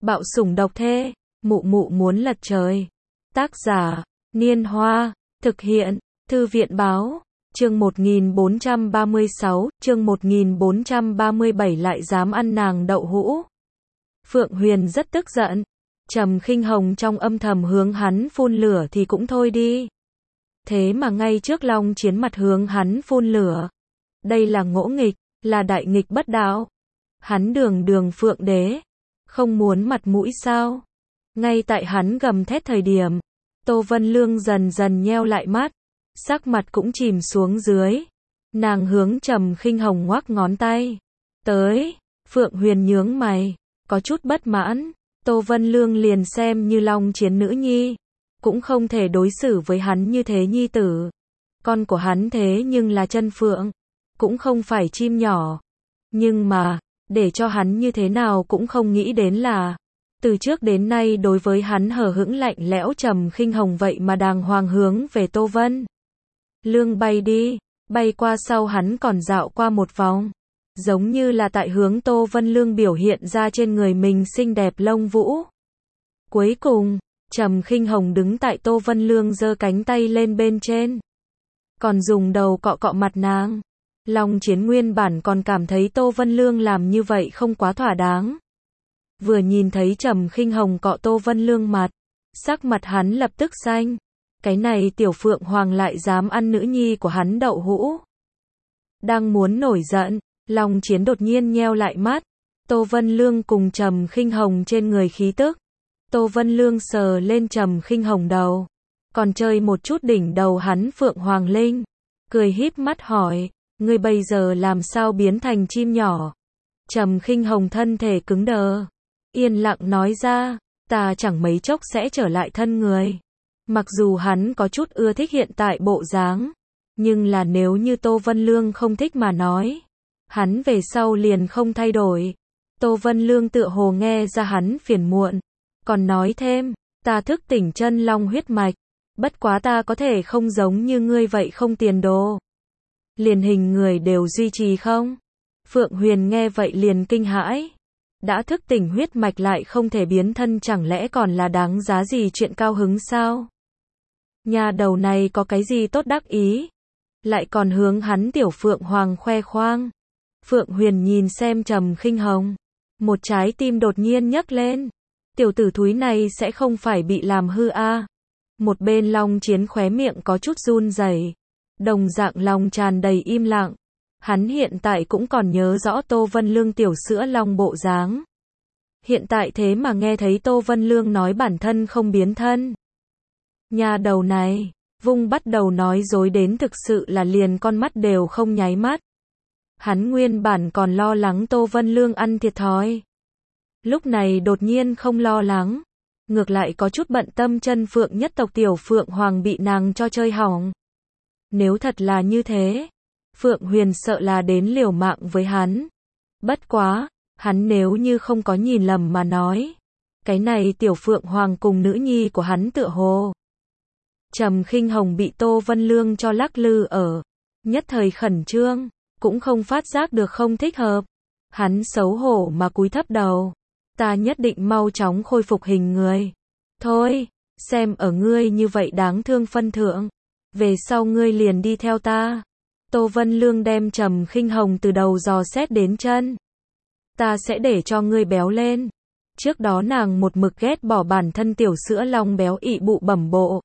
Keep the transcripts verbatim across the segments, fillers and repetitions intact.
Bạo sủng độc thê, mụ mụ muốn lật trời. Tác giả, Niên Hoa, thực hiện, Thư viện Báo, chương một nghìn bốn trăm ba mươi sáu, chương một nghìn bốn trăm ba mươi bảy lại dám ăn nàng đậu hũ. Phượng Huyền rất tức giận, Trầm Khinh Hồng trong âm thầm hướng hắn phun lửa thì cũng thôi đi. Thế mà ngay trước Long Chiến mặt hướng hắn phun lửa. Đây là ngỗ nghịch, là đại nghịch bất đạo. Hắn đường đường Phượng Đế, không muốn mặt mũi sao? Ngay tại hắn gầm thét thời điểm, Tô Vân Lương dần dần nheo lại mắt, sắc mặt cũng chìm xuống dưới. Nàng hướng Trầm Khinh Hồng ngoắc ngón tay. Tới, Phượng Huyền nhướng mày, có chút bất mãn. Tô Vân Lương liền xem như Long Chiến nữ nhi, cũng không thể đối xử với hắn như thế nhi tử. Con của hắn thế nhưng là chân phượng, cũng không phải chim nhỏ. Nhưng mà, để cho hắn như thế nào cũng không nghĩ đến là, từ trước đến nay đối với hắn hờ hững lạnh lẽo Trầm Khinh Hồng vậy mà đàng hoàng hướng về Tô Vân Lương bay đi, bay qua sau hắn còn dạo qua một vòng, giống như là tại hướng Tô Vân Lương biểu hiện ra trên người mình xinh đẹp lông vũ. Cuối cùng, Trầm Khinh Hồng đứng tại Tô Vân Lương giơ cánh tay lên bên trên, còn dùng đầu cọ cọ mặt nàng. Long Chiến nguyên bản còn cảm thấy Tô Vân Lương làm như vậy không quá thỏa đáng. Vừa nhìn thấy Trầm Khinh Hồng cọ Tô Vân Lương mặt, sắc mặt hắn lập tức xanh. Cái này tiểu Phượng Hoàng lại dám ăn nữ nhi của hắn đậu hũ. Đang muốn nổi giận, Long Chiến đột nhiên nheo lại mắt. Tô Vân Lương cùng Trầm Khinh Hồng trên người khí tức. Tô Vân Lương sờ lên Trầm Khinh Hồng đầu, còn chơi một chút đỉnh đầu hắn Phượng Hoàng Linh, cười híp mắt hỏi, ngươi bây giờ làm sao biến thành chim nhỏ? Trầm Khinh Hồng thân thể cứng đờ, yên lặng nói ra, ta chẳng mấy chốc sẽ trở lại thân người. Mặc dù hắn có chút ưa thích hiện tại bộ dáng, nhưng là nếu như Tô Vân Lương không thích mà nói, hắn về sau liền không thay đổi. Tô Vân Lương tựa hồ nghe ra hắn phiền muộn, còn nói thêm, ta thức tỉnh chân long huyết mạch, bất quá ta có thể không giống như ngươi vậy không tiền đồ. Liền hình người đều duy trì không? Phượng Huyền nghe vậy liền kinh hãi. Đã thức tỉnh huyết mạch lại không thể biến thân, chẳng lẽ còn là đáng giá gì chuyện cao hứng sao? Nhà đầu này có cái gì tốt đắc ý? Lại còn hướng hắn tiểu Phượng Hoàng khoe khoang. Phượng Huyền nhìn xem Trầm Khinh Hồng, một trái tim đột nhiên nhấc lên. Tiểu tử thúi này sẽ không phải bị làm hư a? À? Một bên Long Chiến khóe miệng có chút run rẩy, đồng dạng lòng tràn đầy im lặng. Hắn hiện tại cũng còn nhớ rõ Tô Vân Lương tiểu sữa long bộ dáng. Hiện tại thế mà nghe thấy Tô Vân Lương nói bản thân không biến thân. Nhà đầu này, vung bắt đầu nói dối đến thực sự là liền con mắt đều không nháy mắt. Hắn nguyên bản còn lo lắng Tô Vân Lương ăn thiệt thòi. Lúc này đột nhiên không lo lắng. Ngược lại có chút bận tâm chân phượng nhất tộc tiểu Phượng Hoàng bị nàng cho chơi hỏng. Nếu thật là như thế, Phượng Huyền sợ là đến liều mạng với hắn. Bất quá, hắn nếu như không có nhìn lầm mà nói, cái này tiểu Phượng Hoàng cùng nữ nhi của hắn tựa hồ. Trầm Khinh Hồng bị Tô Vân Lương cho lắc lư ở, nhất thời khẩn trương, cũng không phát giác được không thích hợp. Hắn xấu hổ mà cúi thấp đầu. Ta nhất định mau chóng khôi phục hình người. Thôi, xem ở ngươi như vậy đáng thương phân thượng, về sau ngươi liền đi theo ta. Tô Vân Lương đem Trầm Khinh Hồng từ đầu dò xét đến chân. Ta sẽ để cho ngươi béo lên. Trước đó nàng một mực ghét bỏ bản thân tiểu sữa long béo ị bụ bẩm bộ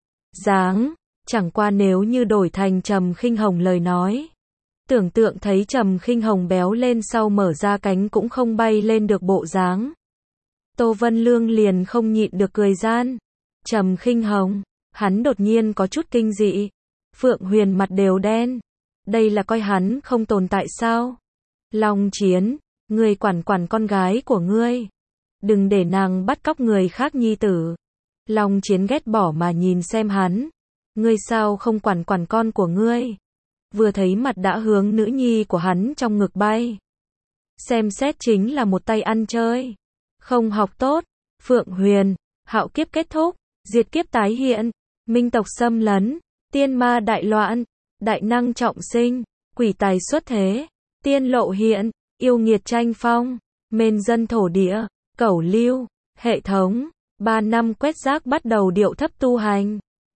dáng, chẳng qua nếu như đổi thành Trầm Khinh Hồng lời nói, tưởng tượng thấy Trầm Khinh Hồng béo lên sau mở ra cánh cũng không bay lên được bộ dáng, Tô Vân Lương liền không nhịn được cười gian. Trầm Khinh Hồng, hắn đột nhiên có chút kinh dị. Phượng Huyền mặt đều đen. Đây là coi hắn không tồn tại sao? Long Chiến, ngươi quản quản con gái của ngươi, đừng để nàng bắt cóc người khác nhi tử. Long Chiến ghét bỏ mà nhìn xem hắn. Ngươi sao không quản quản con của ngươi? Vừa thấy mặt đã hướng nữ nhi của hắn trong ngực bay. Xem xét chính là một tay ăn chơi. Không học tốt. Phượng Huyền, hạo kiếp kết thúc, diệt kiếp tái hiện, minh tộc xâm lấn, tiên ma đại loạn, đại năng trọng sinh, quỷ tài xuất thế, tiên lộ hiện, yêu nghiệt tranh phong, mên dân thổ địa, Cẩu Lưu, hệ thống, ba năm quét rác bắt đầu điệu thấp tu hành.